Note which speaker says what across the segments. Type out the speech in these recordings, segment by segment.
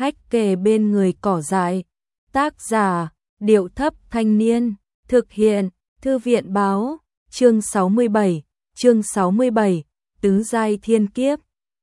Speaker 1: hách kề bên người cỏ dại. Tác giả, Điệu Thấp Thanh Niên, thực hiện, Thư viện báo, chương 67, Tứ Giai Thiên Kiếp.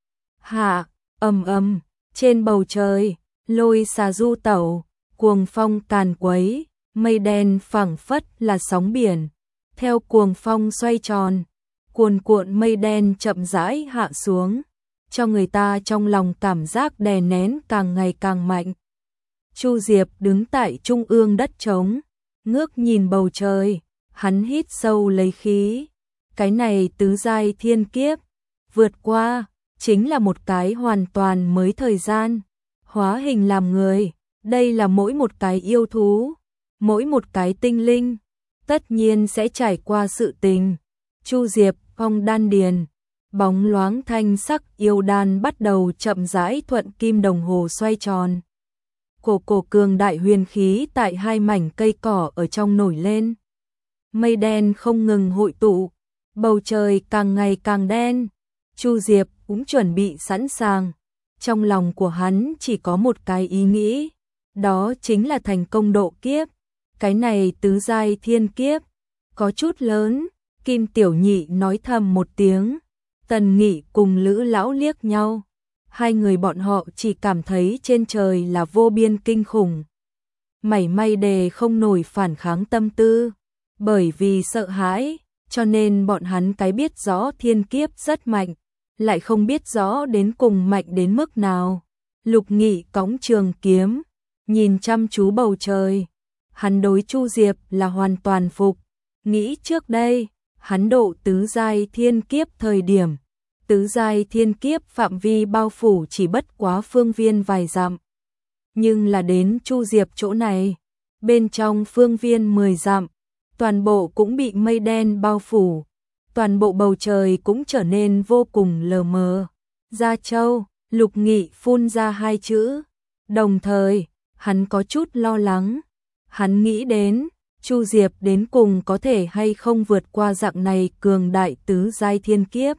Speaker 1: Hạ, ầm, trên bầu trời, lôi xà du tẩu, cuồng phong càn quấy, mây đen phảng phất là sóng biển, theo cuồng phong xoay tròn, cuồn cuộn mây đen chậm rãi hạ xuống, cho người ta trong lòng cảm giác đè nén càng ngày càng mạnh. Chu Diệp đứng tại trung ương đất trống, ngước nhìn bầu trời, hắn hít sâu lấy khí. Cái này tứ giai thiên kiếp, vượt qua, chính là một cái hoàn toàn mới thời gian. Hóa hình làm người, đây là mỗi một cái yêu thú, mỗi một cái tinh linh, tất nhiên sẽ trải qua sự tình. Chu Diệp phong đan điền, bóng loáng thanh sắc yêu đan bắt đầu chậm rãi thuận kim đồng hồ xoay tròn. Cổ cường đại huyền khí tại hai mảnh cây cỏ ở trong nổi lên. Mây đen không ngừng hội tụ, bầu trời càng ngày càng đen. Chu Diệp cũng chuẩn bị sẵn sàng. Trong lòng của hắn chỉ có một cái ý nghĩ, đó chính là thành công độ kiếp. Cái này tứ giai thiên kiếp, có chút lớn. Kim Tiểu Nhị nói thầm một tiếng. Tần Nghị cùng Lữ Lão liếc nhau. Hai người bọn họ chỉ cảm thấy trên trời là vô biên kinh khủng. Mảy may đề không nổi phản kháng tâm tư. Bởi vì sợ hãi, cho nên bọn hắn cái biết rõ thiên kiếp rất mạnh, lại không biết rõ đến cùng mạnh đến mức nào. Lục Nghị cõng trường kiếm, nhìn chăm chú bầu trời. Hắn đối Chu Diệp là hoàn toàn phục. Nghĩ trước đây, hắn độ tứ giai thiên kiếp thời điểm. Tứ giai thiên kiếp phạm vi bao phủ chỉ bất quá phương viên vài dặm. Nhưng là đến Chu Diệp chỗ này, bên trong phương viên 10 dặm, toàn bộ cũng bị mây đen bao phủ. Toàn bộ bầu trời cũng trở nên vô cùng lờ mờ. Gia Châu, Lục Nghị phun ra hai chữ. Đồng thời, hắn có chút lo lắng. Hắn nghĩ đến, Chu Diệp đến cùng có thể hay không vượt qua dạng này cường đại tứ giai thiên kiếp.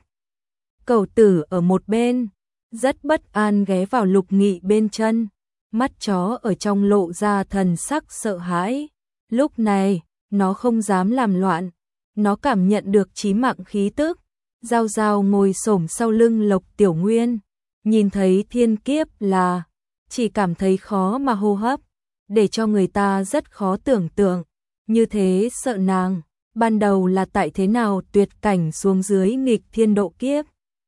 Speaker 1: Cẩu Tử ở một bên, rất bất an ghé vào Lục Nghị bên chân. Mắt chó ở trong lộ ra thần sắc sợ hãi. Lúc này, nó không dám làm loạn. Nó cảm nhận được chí mạng khí tức. Giao Giao ngồi xổm sau lưng Lộc Tiểu Nguyên, nhìn thấy thiên kiếp là chỉ cảm thấy khó mà hô hấp, để cho người ta rất khó tưởng tượng. Như thế sợ nàng, ban đầu là tại thế nào tuyệt cảnh xuống dưới nghịch thiên độ kiếp.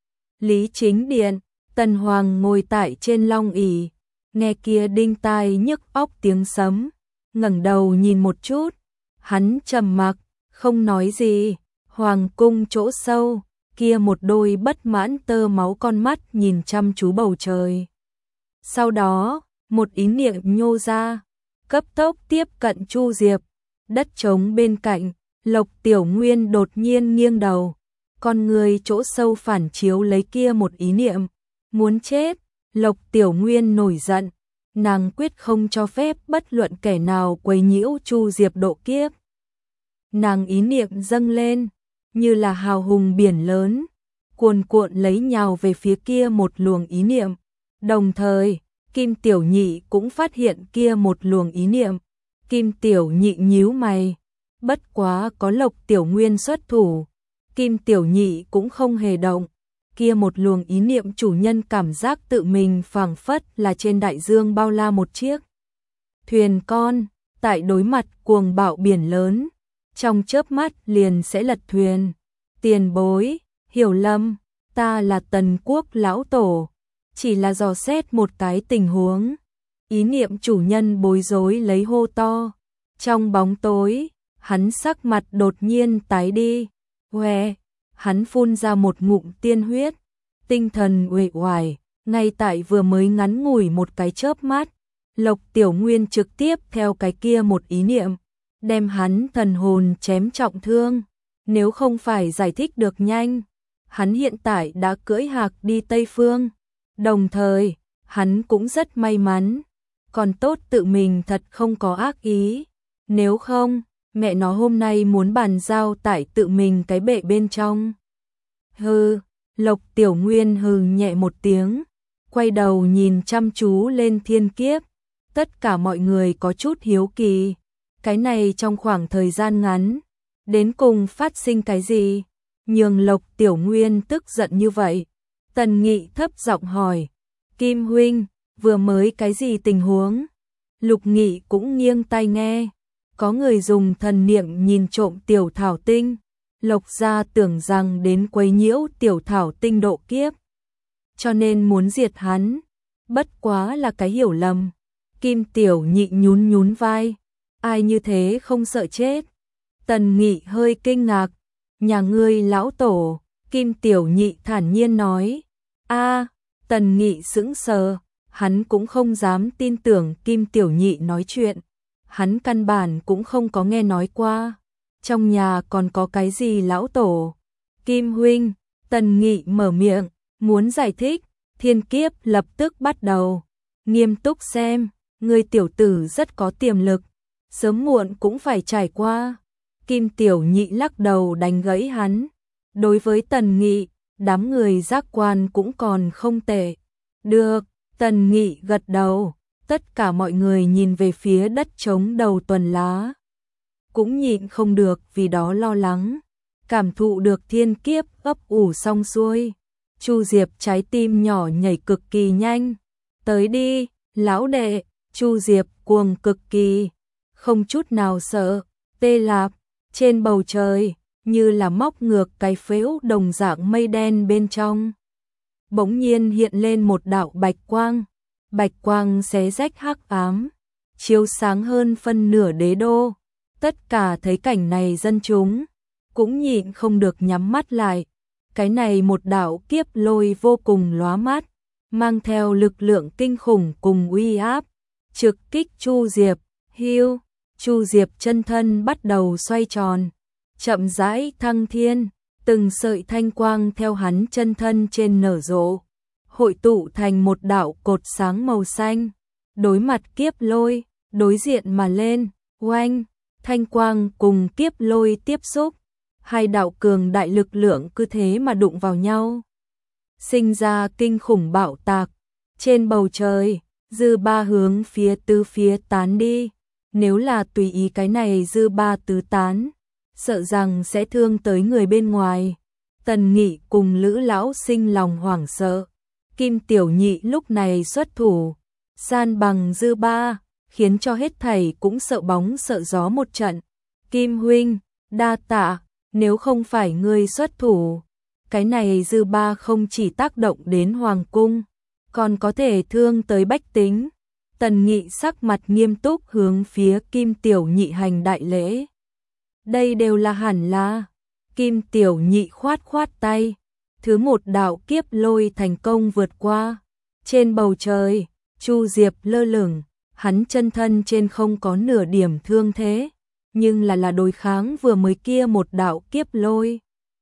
Speaker 1: Lý Chính Điện, Tần Hoàng ngồi tại trên long ỷ, nghe kia đinh tai nhức óc tiếng sấm, ngẩng đầu nhìn một chút, hắn trầm mặc, không nói gì. Hoàng cung chỗ sâu, kia một đôi bất mãn tơ máu con mắt nhìn chăm chú bầu trời. Sau đó, một ý niệm nhô ra, cấp tốc tiếp cận Chu Diệp. Đất trống bên cạnh, Lộc Tiểu Nguyên đột nhiên nghiêng đầu, con người chỗ sâu phản chiếu lấy kia một ý niệm, muốn chết. Lộc Tiểu Nguyên nổi giận, nàng quyết không cho phép bất luận kẻ nào quấy nhiễu Chu Diệp độ kiếp. Nàng ý niệm dâng lên, như là hào hùng biển lớn, cuồn cuộn lấy nhào về phía kia một luồng ý niệm. Đồng thời, Kim Tiểu Nhị cũng phát hiện kia một luồng ý niệm. Kim Tiểu Nhị nhíu mày, bất quá có Lộc Tiểu Nguyên xuất thủ, Kim Tiểu Nhị cũng không hề động. Kia một luồng ý niệm chủ nhân cảm giác tự mình phảng phất là trên đại dương bao la một chiếc thuyền con, tại đối mặt cuồng bạo biển lớn, trong chớp mắt liền sẽ lật thuyền. Tiền bối, hiểu lầm, ta là Tần Quốc lão tổ, chỉ là dò xét một cái tình huống. Ý niệm chủ nhân bối rối lấy hô to. Trong bóng tối, hắn sắc mặt đột nhiên tái đi. Hoe, hắn phun ra một ngụm tiên huyết, tinh thần uể oải. Ngay tại vừa mới ngắn ngủi một cái chớp mắt, Lộc Tiểu Nguyên trực tiếp theo cái kia một ý niệm, đem hắn thần hồn chém trọng thương. Nếu không phải giải thích được nhanh, hắn hiện tại đã cưỡi hạc đi Tây Phương. Đồng thời, hắn cũng rất may mắn, còn tốt tự mình thật không có ác ý. Nếu không, mẹ nó hôm nay muốn bàn giao tại tự mình cái bệ bên trong. Hừ, Lộc Tiểu Nguyên hừ nhẹ một tiếng, quay đầu nhìn chăm chú lên thiên kiếp. Tất cả mọi người có chút hiếu kỳ, cái này trong khoảng thời gian ngắn, đến cùng phát sinh cái gì? Nhường Lộc Tiểu Nguyên tức giận như vậy. Tần Nghị thấp giọng hỏi, Kim huynh, vừa mới cái gì tình huống? Lục Nghị cũng nghiêng tai nghe, có người dùng thần niệm nhìn trộm tiểu thảo tinh. Lộc gia tưởng rằng đến quấy nhiễu tiểu thảo tinh độ kiếp, cho nên muốn diệt hắn, bất quá là cái hiểu lầm. Kim Tiểu Nhị nhún nhún vai, ai như thế không sợ chết? Tần Nghị hơi kinh ngạc, nhà ngươi lão tổ. Kim Tiểu Nhị thản nhiên nói, Tần Nghị sững sờ, hắn cũng không dám tin tưởng Kim Tiểu Nhị nói chuyện, hắn căn bản cũng không có nghe nói qua, trong nhà còn có cái gì lão tổ. Kim huynh, Tần Nghị mở miệng, muốn giải thích, thiên kiếp lập tức bắt đầu, nghiêm túc xem, người tiểu tử rất có tiềm lực, sớm muộn cũng phải trải qua. Kim Tiểu Nhị lắc đầu đánh gãy hắn, đối với Tần Nghị, đám người giác quan cũng còn không tệ. Được, Tần Nghị gật đầu, tất cả mọi người nhìn về phía đất trống đầu tuần lá, cũng nhịn không được vì đó lo lắng, cảm thụ được thiên kiếp ấp ủ xong xuôi. Chu Diệp trái tim nhỏ nhảy cực kỳ nhanh, tới đi, lão đệ. Chu Diệp cuồng cực kỳ, không chút nào sợ. Tê Lạp, trên bầu trời, như là móc ngược cái phễu đồng dạng mây đen bên trong. Bỗng nhiên hiện lên một đạo bạch quang xé rách hắc ám, chiếu sáng hơn phân nửa đế đô. Tất cả thấy cảnh này dân chúng, cũng nhịn không được nhắm mắt lại. Cái này một đạo kiếp lôi vô cùng lóa mắt, mang theo lực lượng kinh khủng cùng uy áp, trực kích Chu Diệp. Hưu, Chu Diệp chân thân bắt đầu xoay tròn, chậm rãi thăng thiên, từng sợi thanh quang theo hắn chân thân trên nở rộ, hội tụ thành một đạo cột sáng màu xanh, đối mặt kiếp lôi, đối diện mà lên. Oanh, thanh quang cùng kiếp lôi tiếp xúc, hai đạo cường đại lực lượng cứ thế mà đụng vào nhau, sinh ra kinh khủng bạo tạc. Trên bầu trời, dư ba hướng phía tứ phía tán đi, nếu là tùy ý cái này dư ba tứ tán, sợ rằng sẽ thương tới người bên ngoài. Tần Nghị cùng Lữ lão sinh lòng hoảng sợ, Kim Tiểu Nhị lúc này xuất thủ, san bằng dư ba, khiến cho hết thảy cũng sợ bóng sợ gió một trận. Kim huynh, đa tạ, nếu không phải ngươi xuất thủ, cái này dư ba không chỉ tác động đến hoàng cung, còn có thể thương tới bách tính. Tần Nghị sắc mặt nghiêm túc hướng phía Kim Tiểu Nhị hành đại lễ. Đây đều là hẳn là. Kim Tiểu Nhị khoát khoát tay, thứ một đạo kiếp lôi thành công vượt qua. Trên bầu trời, Chu Diệp lơ lửng, hắn chân thân trên không có nửa điểm thương thế, nhưng là đối kháng vừa mới kia một đạo kiếp lôi.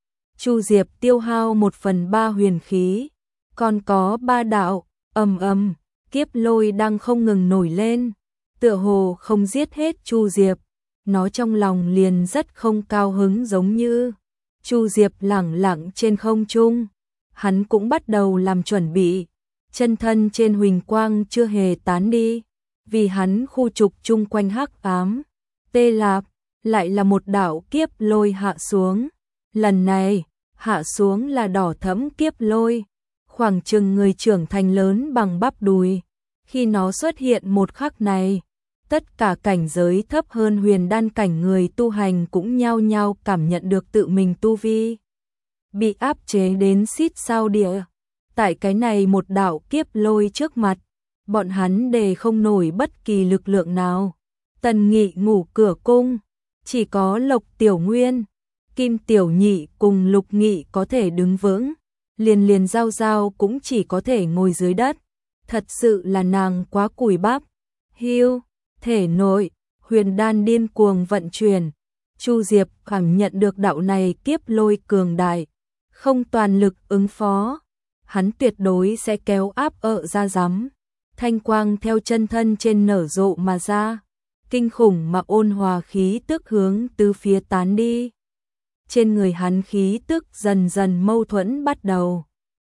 Speaker 1: Chu Diệp tiêu hao 1/3 huyền khí, còn có 3 đạo, ầm, kiếp lôi đang không ngừng nổi lên, tựa hồ không giết hết Chu Diệp, nó trong lòng liền rất không cao hứng giống như. Chu Diệp lẳng lặng trên không trung, hắn cũng bắt đầu làm chuẩn bị, chân thân trên huỳnh quang chưa hề tán đi, vì hắn khu trục chung quanh hắc ám. Tê Lạp, lại là một đạo kiếp lôi hạ xuống, lần này, hạ xuống là đỏ thẫm kiếp lôi, khoảng chừng người trưởng thành lớn bằng bắp đùi. Khi nó xuất hiện một khắc này, tất cả cảnh giới thấp hơn huyền đan cảnh người tu hành cũng nhao nhao cảm nhận được tự mình tu vi bị áp chế đến xít sao địa. Tại cái này một đạo kiếp lôi trước mặt, bọn hắn đề không nổi bất kỳ lực lượng nào. Tần Nghị ngủ cửa cung, chỉ có Lộc Tiểu Nguyên, Kim Tiểu Nhị cùng Lục Nghị có thể đứng vững, liền giao giao cũng chỉ có thể ngồi dưới đất. Thật sự là nàng quá cùi bắp. Hưu, thể nội, huyền đan điên cuồng vận chuyển. Chu Diệp cảm nhận được đạo này kiếp lôi cường đại, không toàn lực ứng phó, hắn tuyệt đối sẽ kéo áp ra rắm. Thanh quang theo chân thân trên nở rộ mà ra, kinh khủng mà ôn hòa khí tức hướng từ phía tán đi. Trên người hắn khí tức dần dần mâu thuẫn bắt đầu,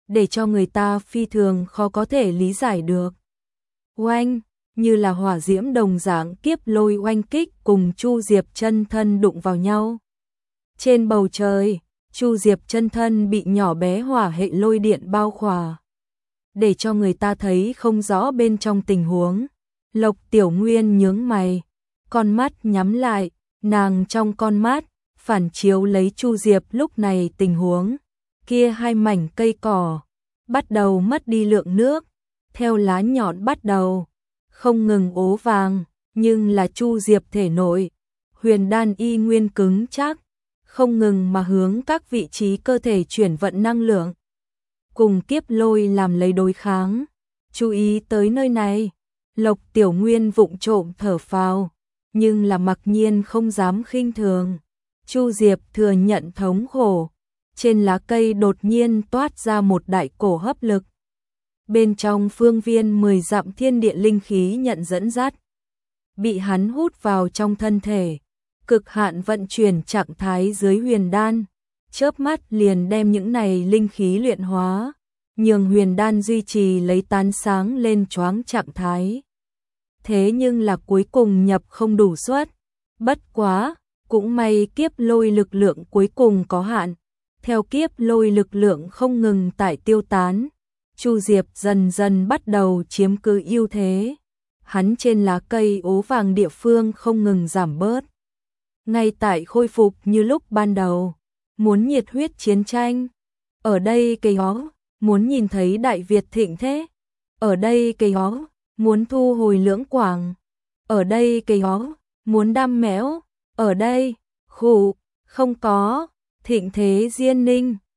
Speaker 1: để cho người ta phi thường khó có thể lý giải được. Oanh, như là hỏa diễm đồng dạng kiếp lôi oanh kích cùng Chu Diệp chân thân đụng vào nhau. Trên bầu trời, Chu Diệp chân thân bị nhỏ bé hỏa hệ lôi điện bao khỏa, để cho người ta thấy không rõ bên trong tình huống. Lộc Tiểu Nguyên nhướng mày, con mắt nhắm lại, nàng trong con mắt phản chiếu lấy Chu Diệp lúc này tình huống. Kia hai mảnh cây cỏ bắt đầu mất đi lượng nước, theo lá nhọn bắt đầu không ngừng ố vàng, nhưng là Chu Diệp thể nội huyền đan y nguyên cứng chắc, không ngừng mà hướng các vị trí cơ thể chuyển vận năng lượng, cùng kiếp lôi làm lấy đối kháng. Chú ý tới nơi này, Lộc Tiểu Nguyên vụng trộm thở phào, nhưng là mặc nhiên không dám khinh thường. Chu Diệp thừa nhận thống khổ, trên lá cây đột nhiên toát ra một đại cổ hấp lực. Bên trong phương viên 10 dặm thiên địa linh khí nhận dẫn dắt, bị hắn hút vào trong thân thể, cực hạn vận chuyển trạng thái dưới huyền đan, chớp mắt liền đem những này linh khí luyện hóa, nhường huyền đan duy trì lấy tán sáng lên choáng trạng thái. Thế nhưng là cuối cùng nhập không đủ suất, bất quá, cũng may kiếp lôi lực lượng cuối cùng có hạn, theo kiếp lôi lực lượng không ngừng tại tiêu tán, Chu Diệp dần dần bắt đầu chiếm cứ ưu thế. Hắn trên lá cây ố vàng địa phương không ngừng giảm bớt. Ngay tại khôi phục như lúc ban đầu, muốn nhiệt huyết chiến tranh. Ở đây cây hó, muốn nhìn thấy Đại Việt thịnh thế. Ở đây cây hó, muốn thu hồi Lưỡng Quảng. Ở đây cây hó, muốn đam mẽo. Ở đây, khủ, không có, thịnh thế Diên Ninh.